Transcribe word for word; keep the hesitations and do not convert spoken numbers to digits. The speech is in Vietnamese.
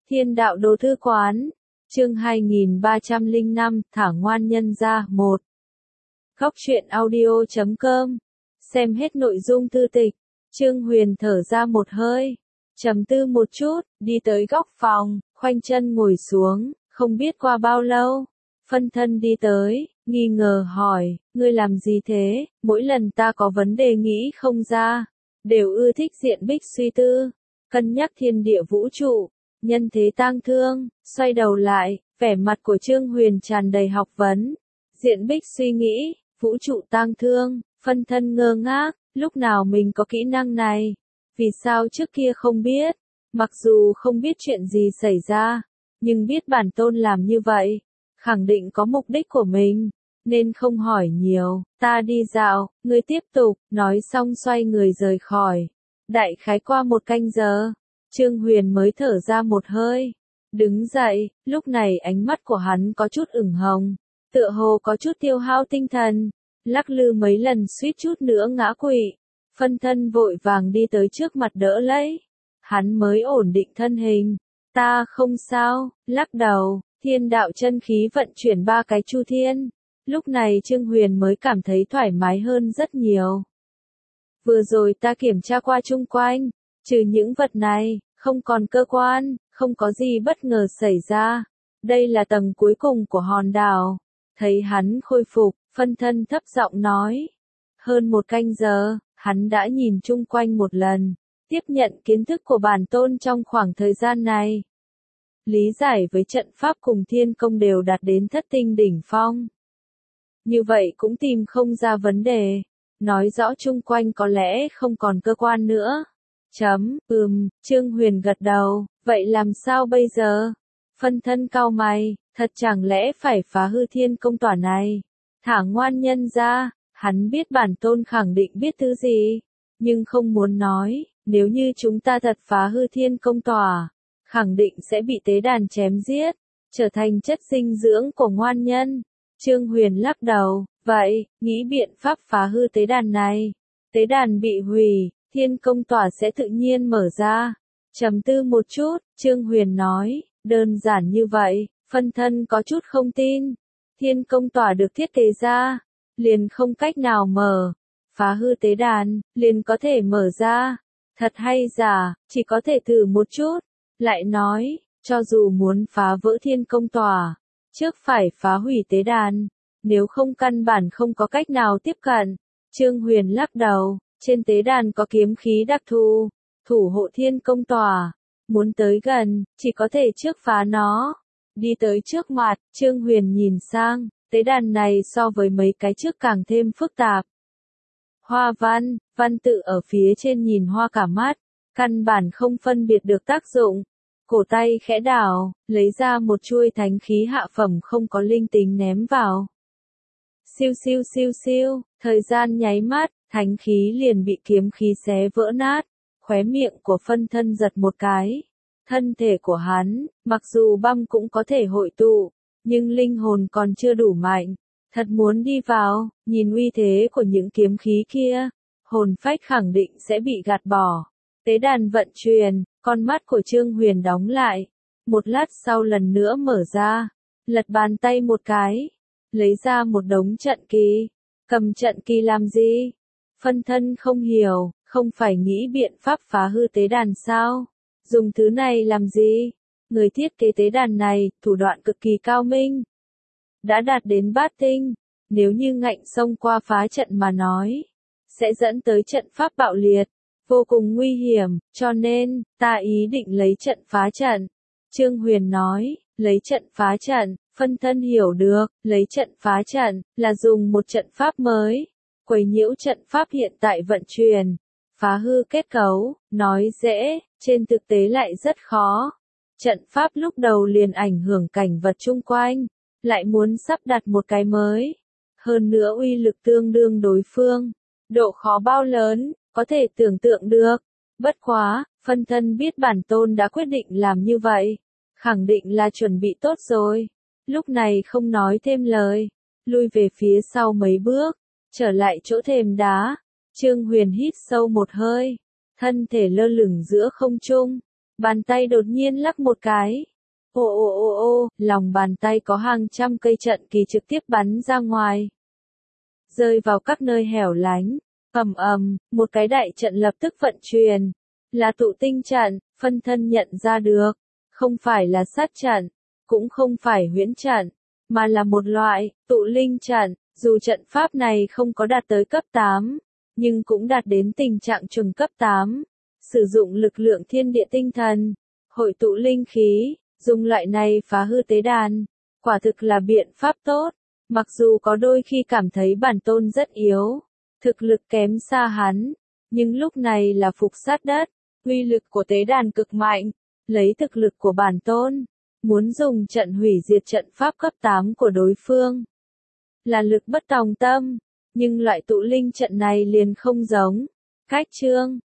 Thiên đạo đồ thư quán, chương hai nghìn ba trăm lẻ năm, thả ngoan nhân ra, một. Góc truyện audio chấm com. Xem hết nội dung thư tịch, Trương Huyền thở ra một hơi, trầm tư một chút, đi tới góc phòng, khoanh chân ngồi xuống, không biết qua bao lâu. Phân thân đi tới, nghi ngờ hỏi, ngươi làm gì thế, mỗi lần ta có vấn đề nghĩ không ra, đều ưa thích diện bích suy tư, cân nhắc thiên địa vũ trụ, nhân thế tang thương, xoay đầu lại, vẻ mặt của Trương Huyền tràn đầy học vấn. Diện bích suy nghĩ, vũ trụ tang thương, phân thân ngơ ngác, lúc nào mình có kỹ năng này, vì sao trước kia không biết, mặc dù không biết chuyện gì xảy ra, nhưng biết bản tôn làm như vậy, khẳng định có mục đích của mình, nên không hỏi nhiều, ta đi dạo, ngươi tiếp tục, nói xong xoay người rời khỏi. Đại khái qua một canh giờ, Trương Huyền mới thở ra một hơi, đứng dậy, lúc này ánh mắt của hắn có chút ửng hồng, tựa hồ có chút tiêu hao tinh thần, lắc lư mấy lần suýt chút nữa ngã quỵ. Phân thân vội vàng đi tới trước mặt đỡ lấy, hắn mới ổn định thân hình, ta không sao, lắc đầu, thiên đạo chân khí vận chuyển ba cái chu thiên, lúc này Trương Huyền mới cảm thấy thoải mái hơn rất nhiều. Vừa rồi ta kiểm tra qua chung quanh, trừ những vật này, không còn cơ quan, không có gì bất ngờ xảy ra, đây là tầng cuối cùng của hòn đảo. Thấy hắn khôi phục, phân thân thấp giọng nói, hơn một canh giờ, hắn đã nhìn chung quanh một lần, tiếp nhận kiến thức của bản tôn trong khoảng thời gian này. Lý giải với trận pháp cùng thiên công đều đạt đến thất tinh đỉnh phong. Như vậy cũng tìm không ra vấn đề, nói rõ chung quanh có lẽ không còn cơ quan nữa. Chấm, ừm, Trương Huyền gật đầu, vậy làm sao bây giờ? Phân thân cau mày, thật chẳng lẽ phải phá hư thiên công tỏa này? Thả ngoan nhân ra, hắn biết bản tôn khẳng định biết thứ gì, nhưng không muốn nói, nếu như chúng ta thật phá hư thiên công tỏa, khẳng định sẽ bị tế đàn chém giết, trở thành chất dinh dưỡng của ngoan nhân. Trương Huyền lắc đầu, vậy, nghĩ biện pháp phá hư tế đàn này. Tế đàn bị hủy, thiên công tỏa sẽ tự nhiên mở ra. Trầm tư một chút, Trương Huyền nói, đơn giản như vậy, phân thân có chút không tin. Thiên công tỏa được thiết kế ra, liền không cách nào mở. Phá hư tế đàn, liền có thể mở ra. Thật hay giả, chỉ có thể thử một chút. Lại nói, cho dù muốn phá vỡ thiên công tỏa, trước phải phá hủy tế đàn, nếu không căn bản không có cách nào tiếp cận. Trương Huyền lắc đầu, trên tế đàn có kiếm khí đặc thù, thủ hộ thiên công tỏa, muốn tới gần, chỉ có thể trước phá nó. Đi tới trước mặt, Trương Huyền nhìn sang, tế đàn này so với mấy cái trước càng thêm phức tạp. Hoa văn, văn tự ở phía trên nhìn hoa cả mắt, căn bản không phân biệt được tác dụng. Cổ tay khẽ đảo, lấy ra một chuôi thánh khí hạ phẩm không có linh tính ném vào. Siêu siêu siêu siêu, thời gian nháy mắt, thánh khí liền bị kiếm khí xé vỡ nát, khóe miệng của phân thân giật một cái. Thân thể của hắn, mặc dù băm cũng có thể hội tụ, nhưng linh hồn còn chưa đủ mạnh. Thật muốn đi vào, nhìn uy thế của những kiếm khí kia, hồn phách khẳng định sẽ bị gạt bỏ. Tế đàn vận chuyển, con mắt của Trương Huyền đóng lại. Một lát sau lần nữa mở ra, lật bàn tay một cái, lấy ra một đống trận kỳ. Cầm trận kỳ làm gì? Phân thân không hiểu, không phải nghĩ biện pháp phá hư tế đàn sao? Dùng thứ này làm gì? Người thiết kế tế đàn này, thủ đoạn cực kỳ cao minh. Đã đạt đến bát tinh, nếu như ngạnh xông qua phá trận mà nói, sẽ dẫn tới trận pháp bạo liệt, vô cùng nguy hiểm, cho nên, ta ý định lấy trận phá trận. Trương Huyền nói, lấy trận phá trận, phân thân hiểu được, lấy trận phá trận, là dùng một trận pháp mới, quấy nhiễu trận pháp hiện tại vận chuyển, phá hư kết cấu, nói dễ, trên thực tế lại rất khó. Trận pháp lúc đầu liền ảnh hưởng cảnh vật chung quanh, lại muốn sắp đặt một cái mới, hơn nữa uy lực tương đương đối phương, độ khó bao lớn, có thể tưởng tượng được. Bất quá, phân thân biết bản tôn đã quyết định làm như vậy, khẳng định là chuẩn bị tốt rồi. Lúc này không nói thêm lời, lui về phía sau mấy bước, trở lại chỗ thềm đá. Trương Huyền hít sâu một hơi, thân thể lơ lửng giữa không trung, Bàn tay đột nhiên lắc một cái. Ô ô ô ô, lòng bàn tay có hàng trăm cây trận kỳ trực tiếp bắn ra ngoài. Rơi vào các nơi hẻo lánh. Ầm ầm, một cái đại trận lập tức vận chuyển. Là tụ tinh trận, phân thân nhận ra được. Không phải là sát trận, cũng không phải huyễn trận, mà là một loại, tụ linh trận. Dù trận pháp này không có đạt tới cấp tám, nhưng cũng đạt đến tình trạng chuẩn cấp tám. Sử dụng lực lượng thiên địa tinh thần, hội tụ linh khí, dùng loại này phá hư tế đàn. Quả thực là biện pháp tốt. Mặc dù có đôi khi cảm thấy bản tôn rất yếu, thực lực kém xa hắn, nhưng lúc này là phục sát đất, uy lực của tế đàn cực mạnh, lấy thực lực của bản tôn, muốn dùng trận hủy diệt trận pháp cấp tám của đối phương. Là lực bất tòng tâm, nhưng loại tụ linh trận này liền không giống. Cách chương